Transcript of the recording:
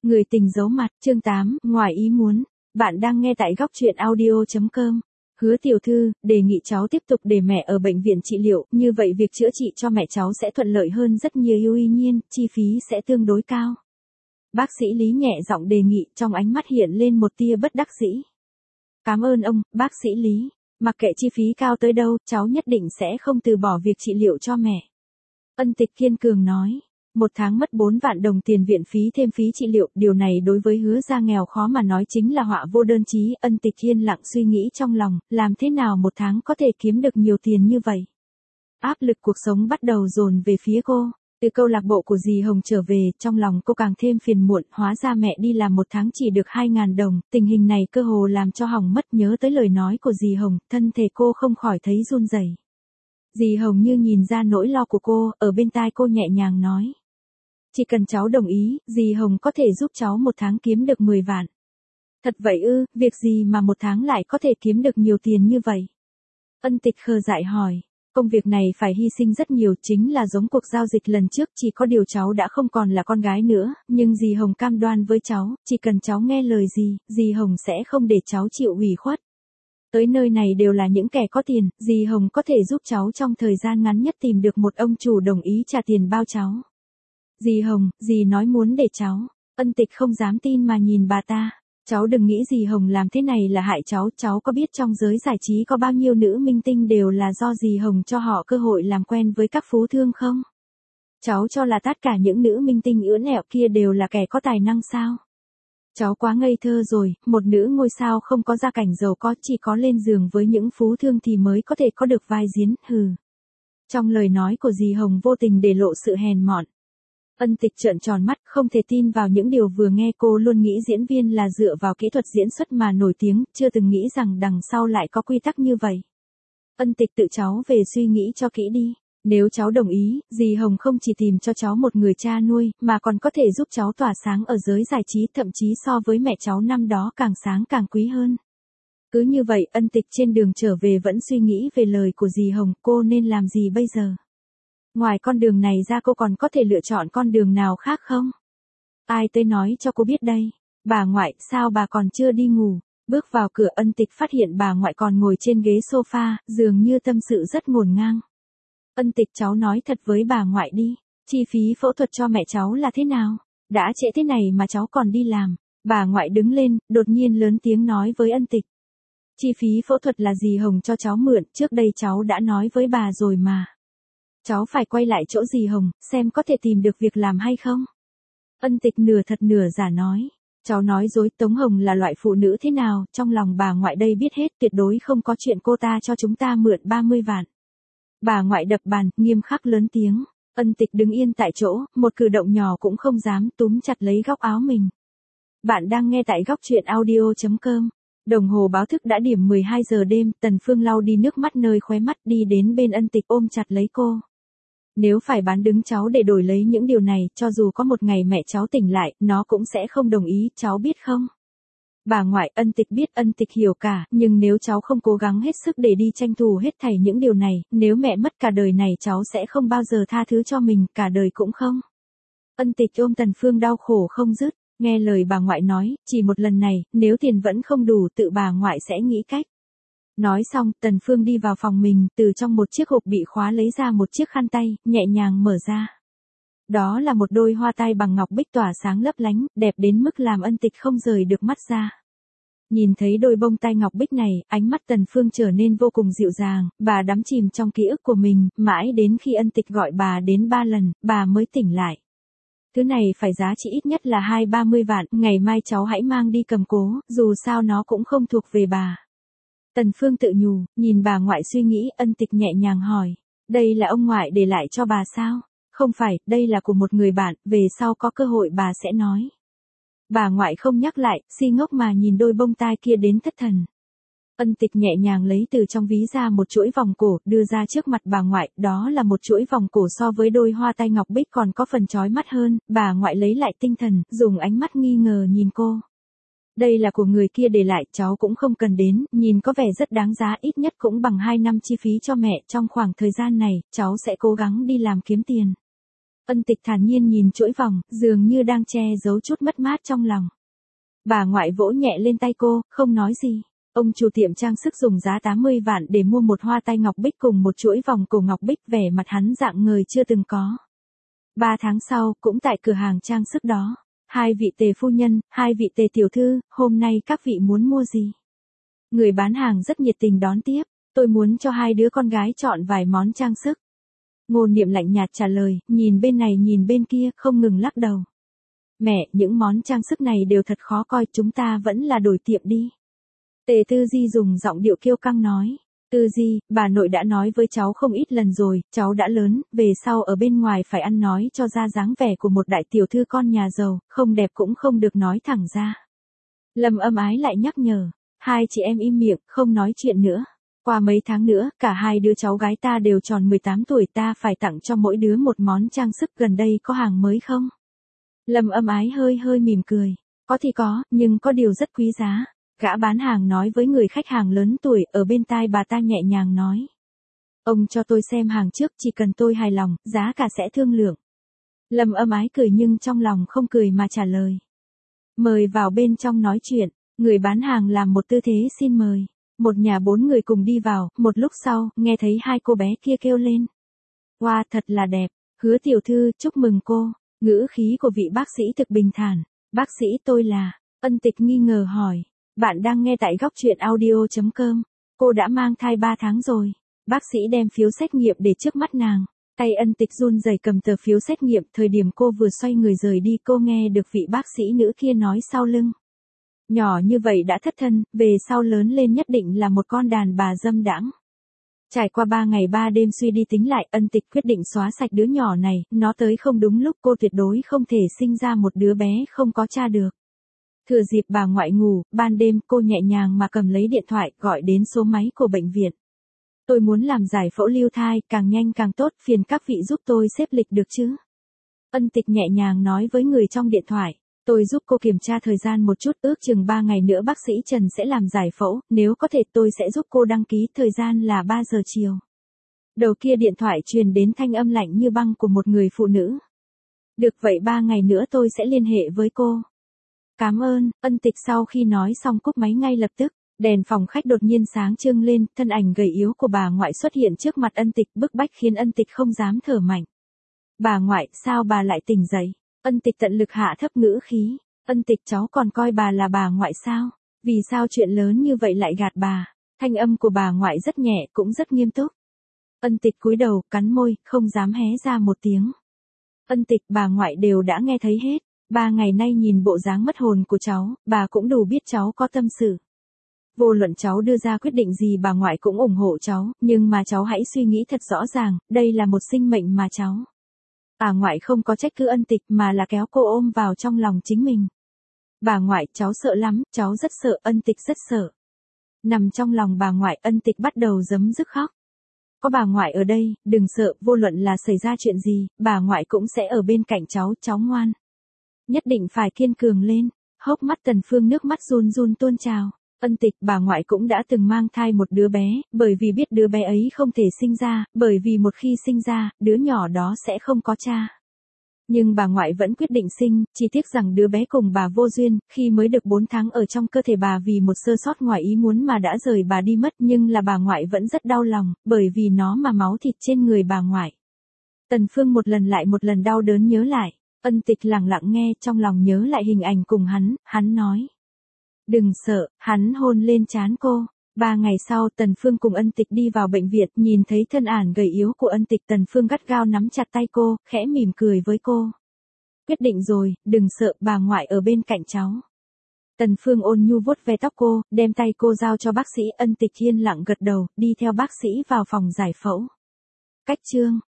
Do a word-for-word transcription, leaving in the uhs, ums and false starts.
Người tình giấu mặt, chương tám, ngoài ý muốn. Bạn đang nghe tại góc truyện audio chấm com. Hứa tiểu thư, đề nghị cháu tiếp tục để mẹ ở bệnh viện trị liệu, như vậy việc chữa trị cho mẹ cháu sẽ thuận lợi hơn rất nhiều, tuy nhiên, chi phí sẽ tương đối cao. Bác sĩ Lý nhẹ giọng đề nghị, trong ánh mắt hiện lên một tia bất đắc dĩ. Cảm ơn ông, bác sĩ Lý. Mặc kệ chi phí cao tới đâu, cháu nhất định sẽ không từ bỏ việc trị liệu cho mẹ. Ân Tịch kiên cường nói. Một tháng mất bốn vạn đồng tiền viện phí thêm phí trị liệu, điều này đối với Hứa gia nghèo khó mà nói chính là họa vô đơn chí. Ân Tịch yên lặng suy nghĩ trong lòng, làm thế nào một tháng có thể kiếm được nhiều tiền như vậy. Áp lực cuộc sống bắt đầu dồn về phía cô. Từ câu lạc bộ của dì Hồng trở về, trong lòng cô càng thêm phiền muộn, hóa ra mẹ đi làm một tháng chỉ được hai ngàn đồng, tình hình này cơ hồ làm cho Hồng mất nhớ tới lời nói của dì Hồng, thân thể cô không khỏi thấy run rẩy. Dì Hồng như nhìn ra nỗi lo của cô, ở bên tai cô nhẹ nhàng nói. Chỉ cần cháu đồng ý, dì Hồng có thể giúp cháu một tháng kiếm được mười vạn. Thật vậy ư, việc gì mà một tháng lại có thể kiếm được nhiều tiền như vậy? Ân Tịch khờ dại hỏi, công việc này phải hy sinh rất nhiều, chính là giống cuộc giao dịch lần trước, chỉ có điều cháu đã không còn là con gái nữa, nhưng dì Hồng cam đoan với cháu, chỉ cần cháu nghe lời dì, dì Hồng sẽ không để cháu chịu ủy khuất. Tới nơi này đều là những kẻ có tiền, dì Hồng có thể giúp cháu trong thời gian ngắn nhất tìm được một ông chủ đồng ý trả tiền bao cháu. Dì Hồng, dì nói muốn để cháu. Ân Tịch không dám tin mà nhìn bà ta. Cháu đừng nghĩ dì Hồng làm thế này là hại cháu. Cháu có biết trong giới giải trí có bao nhiêu nữ minh tinh đều là do dì Hồng cho họ cơ hội làm quen với các phú thương không? Cháu cho là tất cả những nữ minh tinh ưỡn ẹo kia đều là kẻ có tài năng sao? Cháu quá ngây thơ rồi, một nữ ngôi sao không có gia cảnh giàu có, chỉ có lên giường với những phú thương thì mới có thể có được vai diễn, hừ. Trong lời nói của dì Hồng vô tình để lộ sự hèn mọn. Ân Tịch trợn tròn mắt, không thể tin vào những điều vừa nghe. Cô luôn nghĩ diễn viên là dựa vào kỹ thuật diễn xuất mà nổi tiếng, chưa từng nghĩ rằng đằng sau lại có quy tắc như vậy. Ân Tịch tự cháu về suy nghĩ cho kỹ đi. Nếu cháu đồng ý, dì Hồng không chỉ tìm cho cháu một người cha nuôi, mà còn có thể giúp cháu tỏa sáng ở giới giải trí, thậm chí so với mẹ cháu năm đó càng sáng càng quý hơn. Cứ như vậy, Ân Tịch trên đường trở về vẫn suy nghĩ về lời của dì Hồng, cô nên làm gì bây giờ? Ngoài con đường này ra cô còn có thể lựa chọn con đường nào khác không? Ai tới nói cho cô biết đây? Bà ngoại, sao bà còn chưa đi ngủ? Bước vào cửa, Ân Tịch phát hiện bà ngoại còn ngồi trên ghế sofa, dường như tâm sự rất ngổn ngang. Ân Tịch, cháu nói thật với bà ngoại đi. Chi phí phẫu thuật cho mẹ cháu là thế nào? Đã trễ thế này mà cháu còn đi làm. Bà ngoại đứng lên, đột nhiên lớn tiếng nói với Ân Tịch. Chi phí phẫu thuật là dì Hồng cho cháu mượn, trước đây cháu đã nói với bà rồi mà. Cháu phải quay lại chỗ dì Hồng, xem có thể tìm được việc làm hay không. Ân Tịch nửa thật nửa giả nói. Cháu nói dối, Tống Hồng là loại phụ nữ thế nào, trong lòng bà ngoại đây biết hết, tuyệt đối không có chuyện cô ta cho chúng ta mượn ba mươi vạn. Bà ngoại đập bàn, nghiêm khắc lớn tiếng. Ân Tịch đứng yên tại chỗ, một cử động nhỏ cũng không dám, túm chặt lấy góc áo mình. Bạn đang nghe tại góc truyện audio chấm com. Đồng hồ báo thức đã điểm mười hai giờ đêm, Tần Phương lau đi nước mắt nơi khóe mắt, đi đến bên Ân Tịch ôm chặt lấy cô. Nếu phải bán đứng cháu để đổi lấy những điều này, cho dù có một ngày mẹ cháu tỉnh lại, nó cũng sẽ không đồng ý, cháu biết không? Bà ngoại, Ân Tịch biết, Ân Tịch hiểu cả, nhưng nếu cháu không cố gắng hết sức để đi tranh thủ hết thảy những điều này, nếu mẹ mất cả đời này cháu sẽ không bao giờ tha thứ cho mình, cả đời cũng không. Ân Tịch ôm Tần Phương đau khổ không dứt, nghe lời bà ngoại nói, chỉ một lần này, nếu tiền vẫn không đủ tự bà ngoại sẽ nghĩ cách. Nói xong, Tần Phương đi vào phòng mình, từ trong một chiếc hộp bị khóa lấy ra một chiếc khăn tay, nhẹ nhàng mở ra. Đó là một đôi hoa tai bằng ngọc bích tỏa sáng lấp lánh, đẹp đến mức làm Ân Tịch không rời được mắt ra. Nhìn thấy đôi bông tai ngọc bích này, ánh mắt Tần Phương trở nên vô cùng dịu dàng, bà đắm chìm trong ký ức của mình, mãi đến khi Ân Tịch gọi bà đến ba lần, bà mới tỉnh lại. Thứ này phải giá trị ít nhất là hai ba mươi vạn, ngày mai cháu hãy mang đi cầm cố, dù sao nó cũng không thuộc về bà. Tần Phương tự nhủ, nhìn bà ngoại suy nghĩ, Ân Tịch nhẹ nhàng hỏi, đây là ông ngoại để lại cho bà sao? Không phải, đây là của một người bạn, về sau có cơ hội bà sẽ nói. Bà ngoại không nhắc lại, si ngốc mà nhìn đôi bông tai kia đến thất thần. Ân Tịch nhẹ nhàng lấy từ trong ví ra một chuỗi vòng cổ, đưa ra trước mặt bà ngoại, đó là một chuỗi vòng cổ so với đôi hoa tai ngọc bích còn có phần chói mắt hơn, bà ngoại lấy lại tinh thần, dùng ánh mắt nghi ngờ nhìn cô. Đây là của người kia để lại, cháu cũng không cần đến, nhìn có vẻ rất đáng giá, ít nhất cũng bằng hai năm chi phí cho mẹ, trong khoảng thời gian này, cháu sẽ cố gắng đi làm kiếm tiền. Ân Tịch thản nhiên nhìn chuỗi vòng, dường như đang che giấu chút mất mát trong lòng. Bà ngoại vỗ nhẹ lên tay cô, không nói gì. Ông chủ tiệm trang sức dùng giá tám mươi vạn để mua một hoa tai ngọc bích cùng một chuỗi vòng cổ ngọc bích, vẻ mặt hắn dạng người chưa từng có. Ba tháng sau, cũng tại cửa hàng trang sức đó. Hai vị Tề phu nhân, hai vị Tề tiểu thư, hôm nay các vị muốn mua gì? Người bán hàng rất nhiệt tình đón tiếp. Tôi muốn cho hai đứa con gái chọn vài món trang sức. Ngô Niệm lạnh nhạt trả lời, nhìn bên này nhìn bên kia, không ngừng lắc đầu. Mẹ, những món trang sức này đều thật khó coi, chúng ta vẫn là đổi tiệm đi. Tề Tư Di dùng giọng điệu kiêu căng nói. Tư Di, bà nội đã nói với cháu không ít lần rồi, cháu đã lớn, về sau ở bên ngoài phải ăn nói cho ra dáng vẻ của một đại tiểu thư con nhà giàu, không đẹp cũng không được nói thẳng ra. Lâm Âm Ái lại nhắc nhở, hai chị em im miệng, không nói chuyện nữa. Qua mấy tháng nữa, cả hai đứa cháu gái ta đều tròn mười tám tuổi, ta phải tặng cho mỗi đứa một món trang sức, gần đây có hàng mới không? Lâm Âm Ái hơi hơi mỉm cười, có thì có, nhưng có điều rất quý giá. Gã bán hàng nói với người khách hàng lớn tuổi, ở bên tai bà ta nhẹ nhàng nói. Ông cho tôi xem hàng trước, chỉ cần tôi hài lòng, giá cả sẽ thương lượng. Lâm Âm Ái cười nhưng trong lòng không cười mà trả lời. Mời vào bên trong nói chuyện, người bán hàng làm một tư thế xin mời. Một nhà bốn người cùng đi vào, một lúc sau, nghe thấy hai cô bé kia kêu lên. Wow, thật là đẹp, Hứa tiểu thư, chúc mừng cô. Ngữ khí của vị bác sĩ thực bình thản. Bác sĩ tôi là, Ân Tịch nghi ngờ hỏi. Bạn đang nghe tại góc truyện audio chấm com. Cô đã mang thai ba tháng rồi. Bác sĩ đem phiếu xét nghiệm để trước mắt nàng. Tay Ân Tịch run rẩy cầm tờ phiếu xét nghiệm, thời điểm cô vừa xoay người rời đi cô nghe được vị bác sĩ nữ kia nói sau lưng. Nhỏ như vậy đã thất thân, về sau lớn lên nhất định là một con đàn bà dâm đãng. Trải qua ba ngày ba đêm suy đi tính lại, Ân Tịch quyết định xóa sạch đứa nhỏ này, nó tới không đúng lúc, cô tuyệt đối không thể sinh ra một đứa bé không có cha được. Thừa dịp bà ngoại ngủ, ban đêm cô nhẹ nhàng mà cầm lấy điện thoại, gọi đến số máy của bệnh viện. Tôi muốn làm giải phẫu lưu thai, càng nhanh càng tốt, phiền các vị giúp tôi xếp lịch được chứ? Ân Tịch nhẹ nhàng nói với người trong điện thoại. Tôi giúp cô kiểm tra thời gian một chút, ước chừng ba ngày nữa bác sĩ Trần sẽ làm giải phẫu, nếu có thể tôi sẽ giúp cô đăng ký, thời gian là ba giờ chiều. Đầu kia điện thoại truyền đến thanh âm lạnh như băng của một người phụ nữ. Được vậy ba ngày nữa tôi sẽ liên hệ với cô. Cảm ơn. Ân Tịch sau khi nói xong cúp máy ngay lập tức, đèn phòng khách đột nhiên sáng trưng lên, thân ảnh gầy yếu của bà ngoại xuất hiện trước mặt Ân Tịch, bức bách khiến Ân Tịch không dám thở mạnh. Bà ngoại, sao bà lại tỉnh dậy? Ân Tịch tận lực hạ thấp ngữ khí. Ân Tịch, cháu còn coi bà là bà ngoại sao? Vì sao chuyện lớn như vậy lại gạt bà? Thanh âm của bà ngoại rất nhẹ, cũng rất nghiêm túc. Ân Tịch cúi đầu, cắn môi, không dám hé ra một tiếng. Ân Tịch, bà ngoại đều đã nghe thấy hết. Ba ngày nay nhìn bộ dáng mất hồn của cháu, bà cũng đủ biết cháu có tâm sự. Vô luận cháu đưa ra quyết định gì bà ngoại cũng ủng hộ cháu, nhưng mà cháu hãy suy nghĩ thật rõ ràng, đây là một sinh mệnh mà cháu. Bà ngoại không có trách cứ Ân Tịch mà là kéo cô ôm vào trong lòng chính mình. Bà ngoại, cháu sợ lắm, cháu rất sợ, Ân Tịch rất sợ. Nằm trong lòng bà ngoại, Ân Tịch bắt đầu giấm dứt khóc. Có bà ngoại ở đây, đừng sợ, vô luận là xảy ra chuyện gì, bà ngoại cũng sẽ ở bên cạnh cháu, cháu ngoan. Nhất định phải kiên cường lên. Hốc mắt Tần Phương nước mắt run run tuôn trào. Ân Tịch, bà ngoại cũng đã từng mang thai một đứa bé, bởi vì biết đứa bé ấy không thể sinh ra, bởi vì một khi sinh ra, đứa nhỏ đó sẽ không có cha. Nhưng bà ngoại vẫn quyết định sinh, chỉ tiếc rằng đứa bé cùng bà vô duyên, khi mới được bốn tháng ở trong cơ thể bà vì một sơ sót ngoài ý muốn mà đã rời bà đi mất, nhưng là bà ngoại vẫn rất đau lòng, bởi vì nó mà máu thịt trên người bà ngoại. Tần Phương một lần lại một lần đau đớn nhớ lại. Ân Tịch lặng lặng nghe, trong lòng nhớ lại hình ảnh cùng hắn, hắn nói. Đừng sợ, hắn hôn lên trán cô. Ba ngày sau Tần Phương cùng Ân Tịch đi vào bệnh viện, nhìn thấy thân ảnh gầy yếu của Ân Tịch, Tần Phương gắt gao nắm chặt tay cô, khẽ mỉm cười với cô. Quyết định rồi, đừng sợ, bà ngoại ở bên cạnh cháu. Tần Phương ôn nhu vuốt ve tóc cô, đem tay cô giao cho bác sĩ. Ân Tịch yên lặng gật đầu, đi theo bác sĩ vào phòng giải phẫu. Cách chương